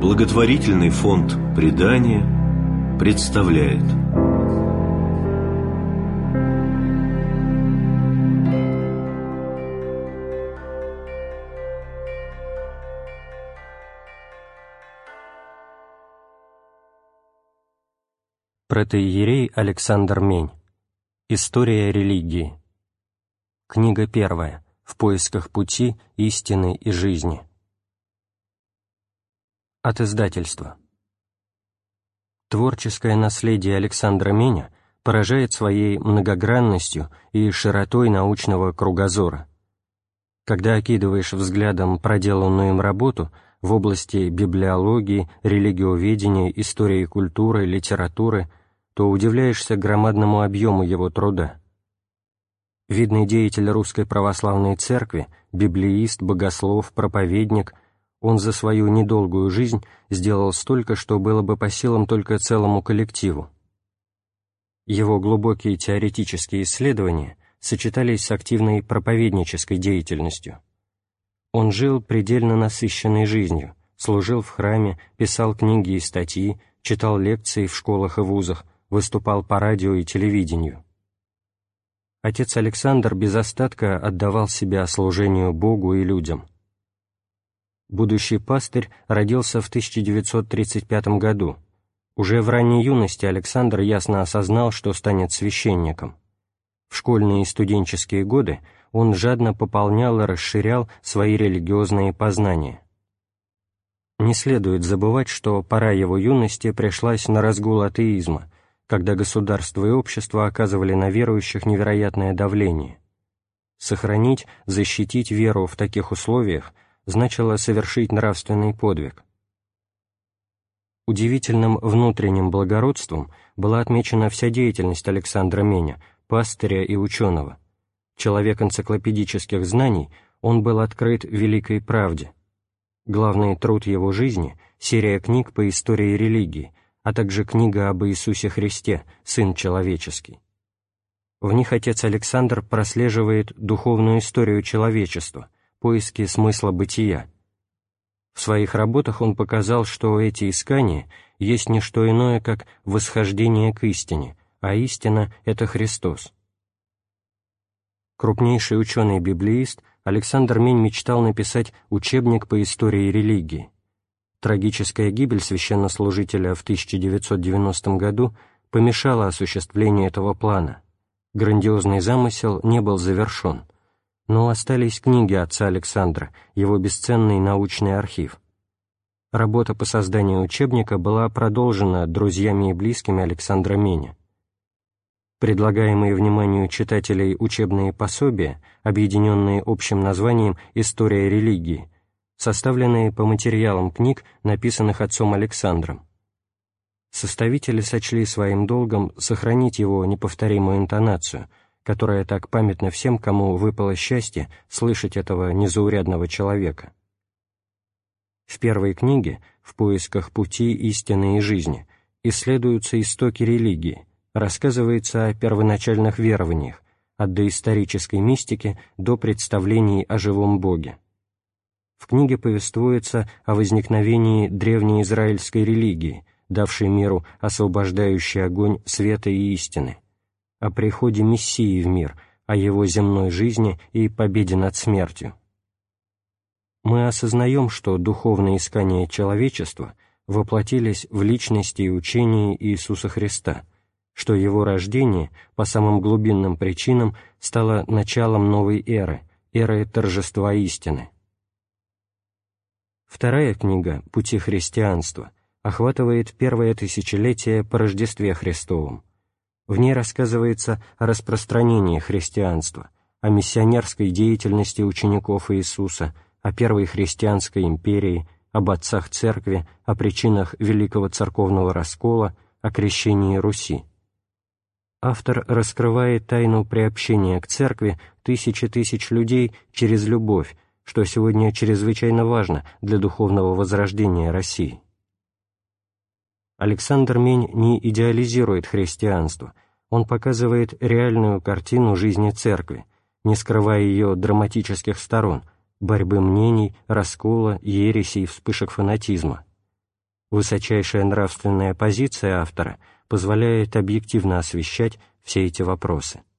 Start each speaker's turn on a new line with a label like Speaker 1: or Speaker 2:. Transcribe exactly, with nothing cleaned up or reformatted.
Speaker 1: Благотворительный фонд «Предание» представляет.
Speaker 2: Протоиерей Александр Мень. История религии. Книга первая. В поисках пути, истины и жизни. От издательства. Творческое наследие Александра Меня поражает своей многогранностью и широтой научного кругозора. Когда окидываешь взглядом проделанную им работу в области библиологии, религиоведения, истории культуры, литературы, то удивляешься громадному объему его труда. Видный деятель Русской Православной Церкви, библеист, богослов, проповедник, он за свою недолгую жизнь сделал столько, что было бы по силам только целому коллективу. Его глубокие теоретические исследования сочетались с активной проповеднической деятельностью. Он жил предельно насыщенной жизнью, служил в храме, писал книги и статьи, читал лекции в школах и вузах, выступал по радио и телевидению. Отец Александр без остатка отдавал себя служению Богу и людям. Будущий пастырь родился в тысяча девятьсот тридцать пятом году. Уже в ранней юности Александр ясно осознал, что станет священником. В школьные и студенческие годы он жадно пополнял и расширял свои религиозные познания. Не следует забывать, что пора его юности пришлась на разгул атеизма, когда государство и общество оказывали на верующих невероятное давление. Сохранить, защитить веру в таких условиях значило совершить нравственный подвиг. Удивительным внутренним благородством была отмечена вся деятельность Александра Меня, пастыря и ученого. Человек энциклопедических знаний, он был открыт великой правде. Главный труд его жизни — серия книг по истории религии, а также книга об Иисусе Христе, Сын Человеческий. В них отец Александр прослеживает духовную историю человечества, поиски смысла бытия. В своих работах он показал, что эти искания есть не что иное, как восхождение к истине, а истина — это Христос. Крупнейший ученый-библеист Александр Мень мечтал написать учебник по истории религии. Трагическая гибель священнослужителя в тысяча девятьсот девяностом году помешала осуществлению этого плана. Грандиозный замысел не был завершен, но остались книги отца Александра, его бесценный научный архив. Работа по созданию учебника была продолжена друзьями и близкими Александра Меня. Предлагаемые вниманию читателей учебные пособия, объединенные общим названием «История религии», составленные по материалам книг, написанных отцом Александром. Составители сочли своим долгом сохранить его неповторимую интонацию, которая так памятна всем, кому выпало счастье слышать этого незаурядного человека. В первой книге «В поисках пути, истины и жизни» исследуются истоки религии, рассказывается о первоначальных верованиях, от доисторической мистики до представлений о живом Боге. В книге повествуется о возникновении древней израильской религии, давшей миру освобождающий огонь света и истины, о приходе Мессии в мир, о его земной жизни и победе над смертью. Мы осознаем, что духовные искания человечества воплотились в личности и учении Иисуса Христа, что его рождение по самым глубинным причинам стало началом новой эры, эры торжества истины. Вторая книга «Пути христианства» охватывает первое тысячелетие по Рождестве Христовом. В ней рассказывается о распространении христианства, о миссионерской деятельности учеников Иисуса, о первой христианской империи, об отцах Церкви, о причинах Великого Церковного раскола, о крещении Руси. Автор раскрывает тайну приобщения к Церкви тысячи тысяч людей через любовь, что сегодня чрезвычайно важно для духовного возрождения России. Александр Мень не идеализирует христианство, он показывает реальную картину жизни Церкви, не скрывая ее драматических сторон, борьбы мнений, раскола, ересей, вспышек фанатизма. Высочайшая нравственная позиция автора позволяет объективно освещать все эти вопросы.